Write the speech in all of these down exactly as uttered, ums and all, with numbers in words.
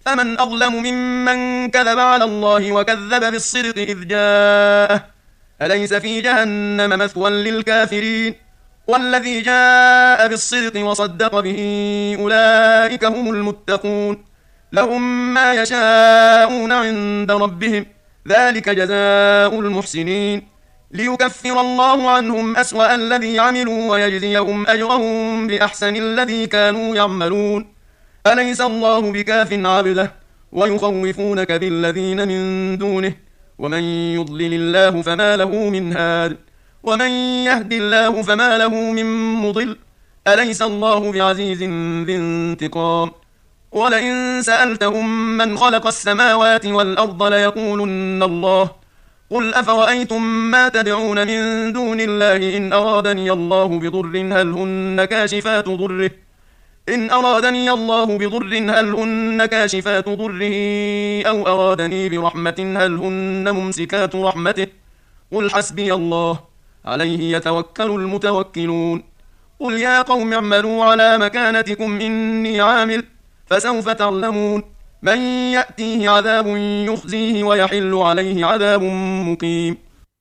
فمن أظلم ممن كذب على الله وكذب بالصدق إذ جاءه أليس في جهنم مثوى للكافرين والذي جاء بالصدق وصدق به أولئك هم المتقون لهم ما يشاءون عند ربهم ذلك جزاء المحسنين ليكفر الله عنهم أسوأ الذي عملوا ويجزيهم أجرهم بأحسن الذي كانوا يعملون أليس الله بكاف عبده ويخوفونك بالذين من دونه ومن يضلل الله فما له من هاد ومن يهد الله فما له من مضل أليس الله بعزيز ذي انتقام ولئن سألتهم من خلق السماوات والأرض ليقولن الله قل أفرأيتم ما تدعون من دون الله إن أرادني الله بضر هل هن كاشفات ضره إن أرادني الله بضر هل هن كاشفات ضره أو أرادني برحمة هل هن ممسكات رحمته قل حسبي الله عليه يتوكل المتوكلون قل يا قوم اعملوا على مكانتكم إني عامل فسوف تعلمون من يأتيه عذاب يخزيه ويحل عليه عذاب مقيم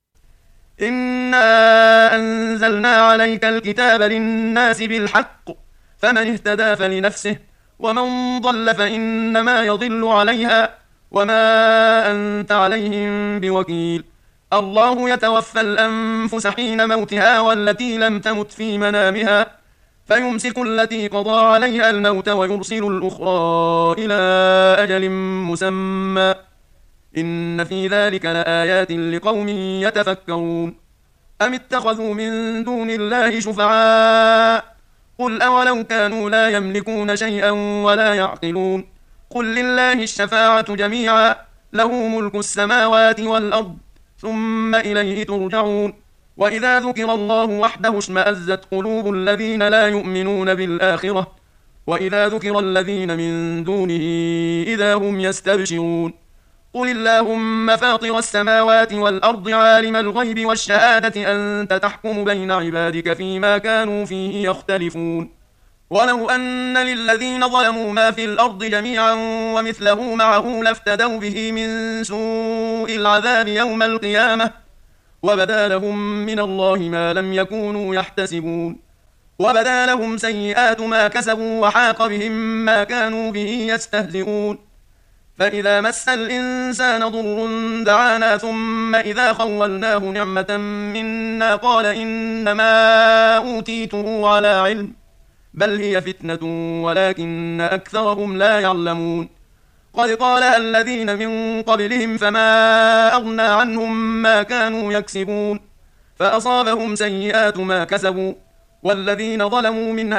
إنا أنزلنا عليك الكتاب للناس بالحق فمن اهتدى فلنفسه ومن ضل فإنما يضل عليها وما أنت عليهم بوكيل الله يتوفى الأنفس حين موتها والتي لم تمت في منامها فيمسك التي قضى عليها الموت ويرسل الأخرى إلى أجل مسمى إن في ذلك لآيات لقوم يتفكرون أم اتخذوا من دون الله شفعاء قل أولو كانوا لا يملكون شيئا ولا يعقلون قل لله الشفاعة جميعا له ملك السماوات والأرض ثم إليه ترجعون وإذا ذكر الله وحده اشمأزت قلوب الذين لا يؤمنون بالآخرة وإذا ذكر الذين من دونه إذا هم يستبشرون قل اللهم فاطر السماوات والأرض عالم الغيب والشهادة أنت تحكم بين عبادك فيما كانوا فيه يختلفون ولو أن للذين ظلموا ما في الأرض جميعا ومثله معه لافتدوا به من سوء العذاب يوم القيامة وبدا لهم من الله ما لم يكونوا يحتسبون وبدا لهم سيئات ما كسبوا وحاق بهم ما كانوا به يستهزئون فإذا مس الإنسان ضر دعانا ثم إذا خولناه نعمة منا قال إنما أوتيته على علم بل هي فتنة ولكن أكثرهم لا يعلمون قد قالها الذين من قبلهم فما أغنى عنهم ما كانوا يكسبون فأصابهم سيئات ما كسبوا والذين ظلموا من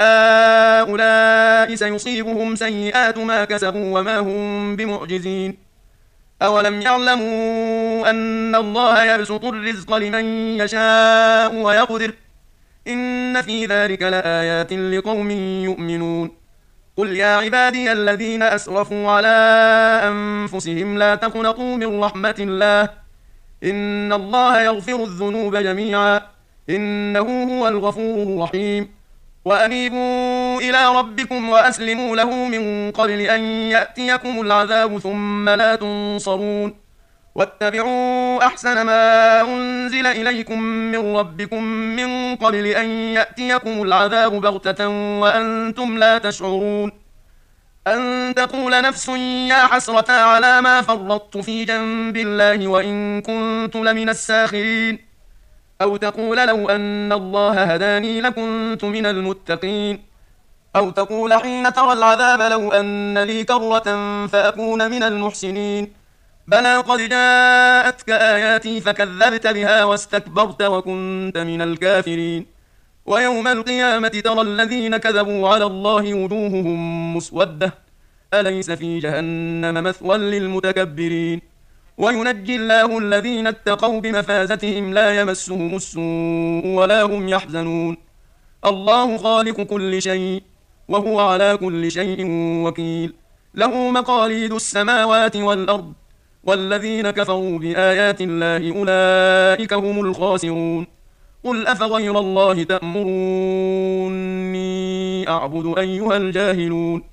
هؤلاء سيصيبهم سيئات ما كسبوا وما هم بمعجزين أولم يعلموا أن الله يبسط الرزق لمن يشاء ويقدر إن في ذلك لآيات لقوم يؤمنون قل يا عبادي الذين أسرفوا على أنفسهم لا تقنطوا من رحمة الله إن الله يغفر الذنوب جميعا إنه هو الغفور الرحيم وأنيبوا إلى ربكم وأسلموا له من قبل أن يأتيكم العذاب ثم لا تنصرون واتبعوا أحسن ما أنزل إليكم من ربكم من قبل أن يأتيكم العذاب بغتة وأنتم لا تشعرون أن تقول نفس يا حسرة على ما فرطت في جنب الله وإن كنت لمن الساخرين أو تقول لو أن الله هداني لكنت من المتقين أو تقول حين ترى العذاب لو أن لي كرة فأكون من المحسنين بلى قد جاءتك آياتي فكذبت بها واستكبرت وكنت من الكافرين ويوم القيامة ترى الذين كذبوا على الله وجوههم مسودة أليس في جهنم مثوى للمتكبرين وينجي الله الذين اتقوا بمفازتهم لا يمسهم السوء ولا هم يحزنون الله خالق كل شيء وهو على كل شيء وكيل له مقاليد السماوات والأرض والذين كفروا بآيات الله أولئك هم الخاسرون قل أفغير الله تأمروني أعبد أيها الجاهلون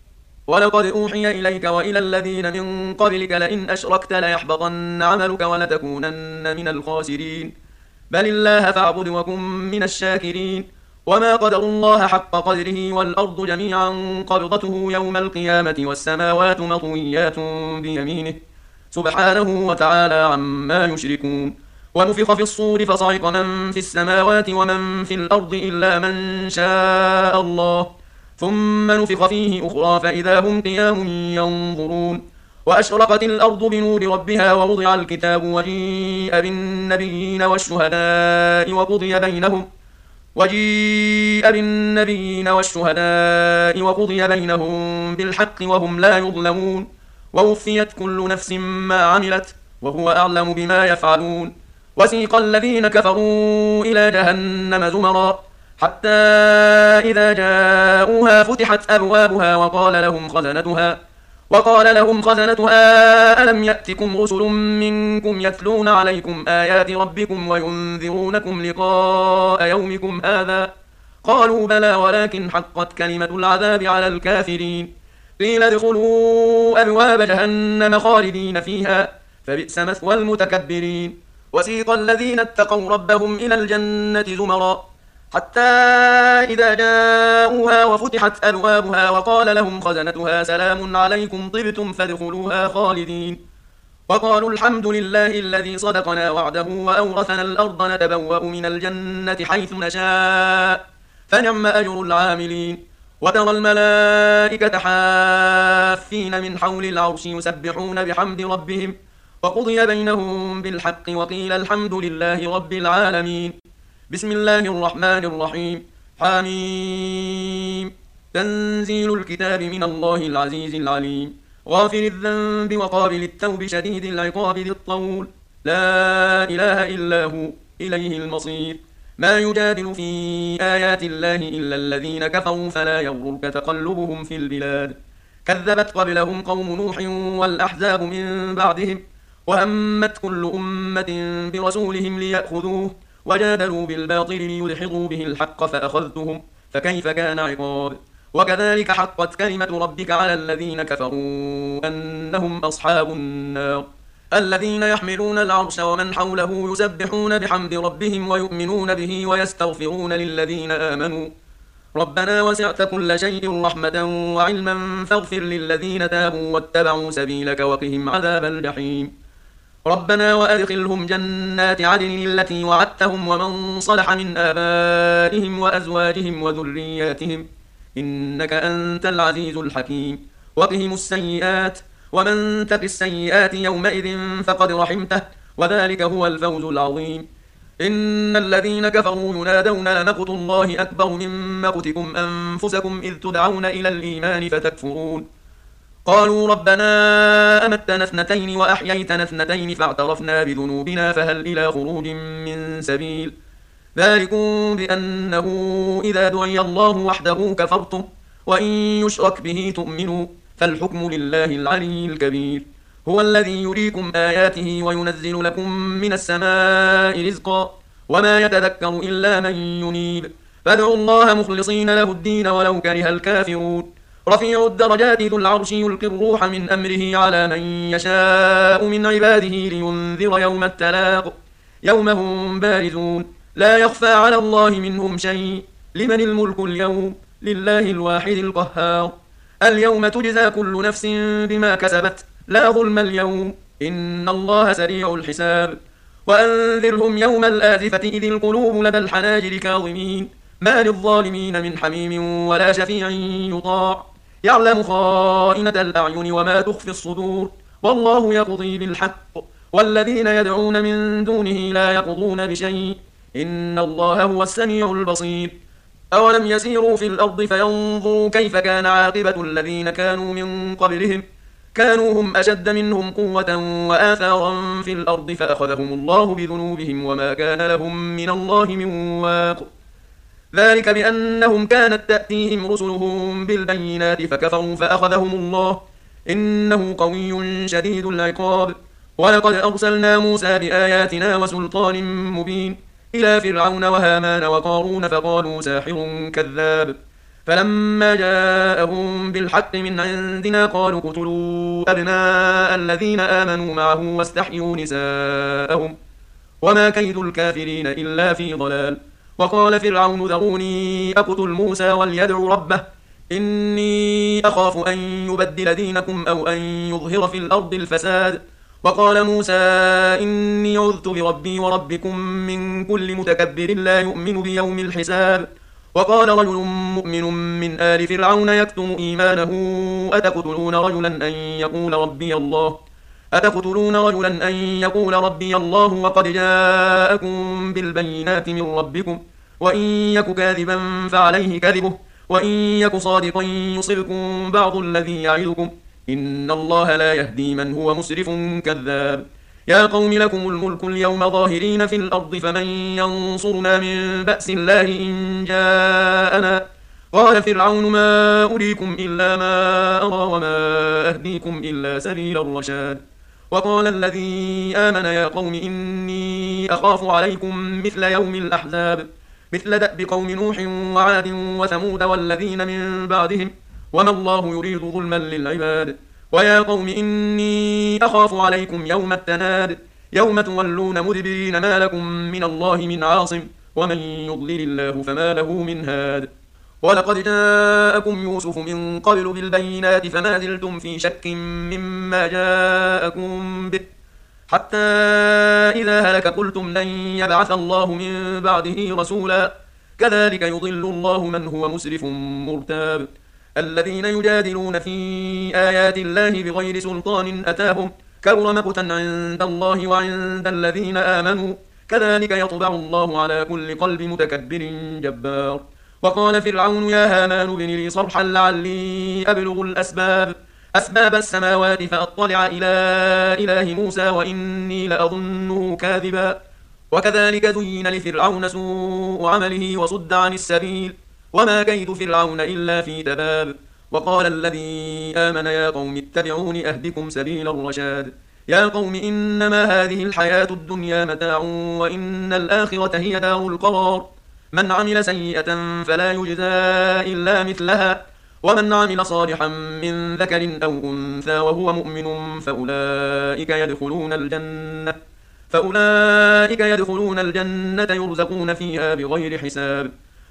ولقد أوحي إليك وإلى الذين من قبلك لئن أشركت ليحبطن عملك ولتكونن من الخاسرين بل الله فاعبد وكن من الشاكرين وما قدروا الله حق قدره والأرض جميعا قبضته يوم القيامة والسماوات مطويات بيمينه سبحانه وتعالى عما يشركون ونفخ في الصور فصعق من في السماوات ومن في الأرض إلا من شاء الله ثم نفخ فيه أخرى فإذا هم قيام ينظرون وأشرقت الأرض بنور ربها ووضع الكتاب وجيء بالنبيين والشهداء وقضي بينهم وجيء بالنبيين والشهداء وقضي بينهم بالحق وهم لا يظلمون ووفيت كل نفس ما عملت وهو أعلم بما يفعلون وسيق الذين كفروا إلى جهنم زمرا حتى إذا جاءوها فتحت أبوابها وقال لهم خزنتها وقال لهم خزنتها ألم يأتكم رسل منكم يتلون عليكم آيات ربكم وينذرونكم لقاء يومكم هذا قالوا بلى ولكن حقت كلمة العذاب على الكافرين قيل ادخلوا أبواب جهنم خالدين فيها فبئس مثوى المتكبرين وسيق الذين اتقوا ربهم إلى الجنة زمرا حتى إذا جاءوها وفتحت أبوابها وقال لهم خزنتها سلام عليكم طبتم فادخلوها خالدين وقالوا الحمد لله الذي صدقنا وعده وأورثنا الأرض نتبوأ من الجنة حيث نشاء فنعم أجر العاملين وترى الملائكة حافين من حول العرش يسبحون بحمد ربهم وقضي بينهم بالحق وقيل الحمد لله رب العالمين بسم الله الرحمن الرحيم حميم تنزيل الكتاب من الله العزيز العليم غافر الذنب وقابل التوب شديد العقاب ذي الطول لا إله إلا هو إليه المصير ما يجادل في آيات الله إلا الذين كفروا فلا يغرك تقلبهم في البلاد كذبت قبلهم قوم نوح والأحزاب من بعدهم وهمت كل أمة برسولهم ليأخذوه وجادلوا بالباطل ليدحضوا به الحق فأخذتهم فكيف كان عقاب وكذلك حقت كلمة ربك على الذين كفروا أنهم أصحاب النار الذين يحملون العرش ومن حوله يسبحون بحمد ربهم ويؤمنون به ويستغفرون للذين آمنوا ربنا وسعت كل شيء رحمة وعلما فاغفر للذين تابوا واتبعوا سبيلك وقهم عذاب الجحيم ربنا وأدخلهم جنات عدن التي وعدتهم ومن صلح من آبائهم وأزواجهم وذرياتهم إنك أنت العزيز الحكيم وقهم السيئات ومن تق السيئات يومئذ فقد رحمته وذلك هو الفوز العظيم إن الذين كفروا ينادون لمقت الله أكبر من مقتكم أنفسكم إذ تدعون إلى الإيمان فتكفرون قالوا ربنا أمتنا اثنتين وأحييتنا اثنتين فاعترفنا بذنوبنا فهل إلى خروج من سبيل ذلكم بأنه إذا دعي الله وحده كفرتم وإن يشرك به تؤمنوا فالحكم لله العلي الكبير هو الذي يريكم آياته وينزل لكم من السماء رزقا وما يتذكر إلا من ينيب فادعوا الله مخلصين له الدين ولو كره الكافرون رفيع الدرجات ذو العرش يلقي الروح من أمره على من يشاء من عباده لينذر يوم التلاق يوم هم بارزون لا يخفى على الله منهم شيء لمن الملك اليوم لله الواحد القهار اليوم تجزى كل نفس بما كسبت لا ظلم اليوم إن الله سريع الحساب وأنذرهم يوم الآزفة إذ القلوب لدى الحناجر كاظمين ما للظالمين من حميم ولا شفيع يطاع يعلم خائنة الأعين وما تخفي الصدور والله يقضي بالحق والذين يدعون من دونه لا يقضون بشيء إن الله هو السميع البصير أولم يسيروا في الأرض فينظروا كيف كان عاقبة الذين كانوا من قبلهم كانوا هم أشد منهم قوة وآثارا في الأرض فأخذهم الله بذنوبهم وما كان لهم من الله من واق ذلك بأنهم كانت تأتيهم رسلهم بالبينات فكفروا فأخذهم الله إنه قوي شديد العقاب ولقد أرسلنا موسى بآياتنا وسلطان مبين إلى فرعون وهامان وقارون فقالوا ساحر كذاب فلما جاءهم بالحق من عندنا قالوا اقتلوا أبناء الذين آمنوا معه واستحيوا نساءهم وما كيد الكافرين إلا في ضلال. وقال فرعون ذروني أقتل موسى وليدع ربه إني أخاف أن يبدل دينكم أو أن يظهر في الأرض الفساد. وقال موسى إني عذت بربي وربكم من كل متكبر لا يؤمن بيوم الحساب. وقال رجل مؤمن من آل فرعون يكتم إيمانه أتقتلون رجلا أن يقول ربي الله أتقتلون رجلا أن يقول ربي الله وقد جاءكم بالبينات من ربكم وإن يك كاذبا فعليه كذبه وإن يك صادقا يصبكم بعض الذي يعدكم إن الله لا يهدي من هو مسرف كذاب. يا قوم لكم الملك اليوم ظاهرين في الأرض فمن ينصرنا من بأس الله إن جاءنا. قال فرعون ما أريكم إلا ما أرى وما أهديكم إلا سبيل الرشاد. وقال الذي آمن يا قوم إني أخاف عليكم مثل يوم الأحزاب مثل دأب قوم نوح وعاد وثمود والذين من بعدهم وما الله يريد ظلما للعباد. ويا قوم إني أخاف عليكم يوم التناد يوم تولون مدبرين ما لكم من الله من عاصم ومن يضلل الله فما له من هاد. ولقد جاءكم يوسف من قبل بالبينات فما زلتم في شك مما جاءكم به حتى إذا هلك قلتم لن يبعث الله من بعده رسولا كذلك يضل الله من هو مسرف مرتاب. الذين يجادلون في آيات الله بغير سلطان أتاهم كبر مقتا عند الله وعند الذين آمنوا كذلك يطبع الله على كل قلب متكبر جبار. وقال فرعون يا هامان ابن لي صرحا لعلي أبلغ الأسباب أسباب السماوات فأطلع إلى إله موسى وإني لأظنه كاذبا. وكذلك زين لفرعون سوء عمله وصد عن السبيل وما كيد فرعون إلا في تباب. وقال الذي آمن يا قوم اتبعون أهدكم سبيل الرشاد. يا قوم إنما هذه الحياة الدنيا متاع وإن الآخرة هي دار القرار. من عمل سيئة فلا يجزى إلا مثلها ومن عمل صالحا من ذكر أو أنثى وهو مؤمن فأولئك يدخلون الجنة فأولئك يدخلون الجنة يرزقون فيها بغير حساب.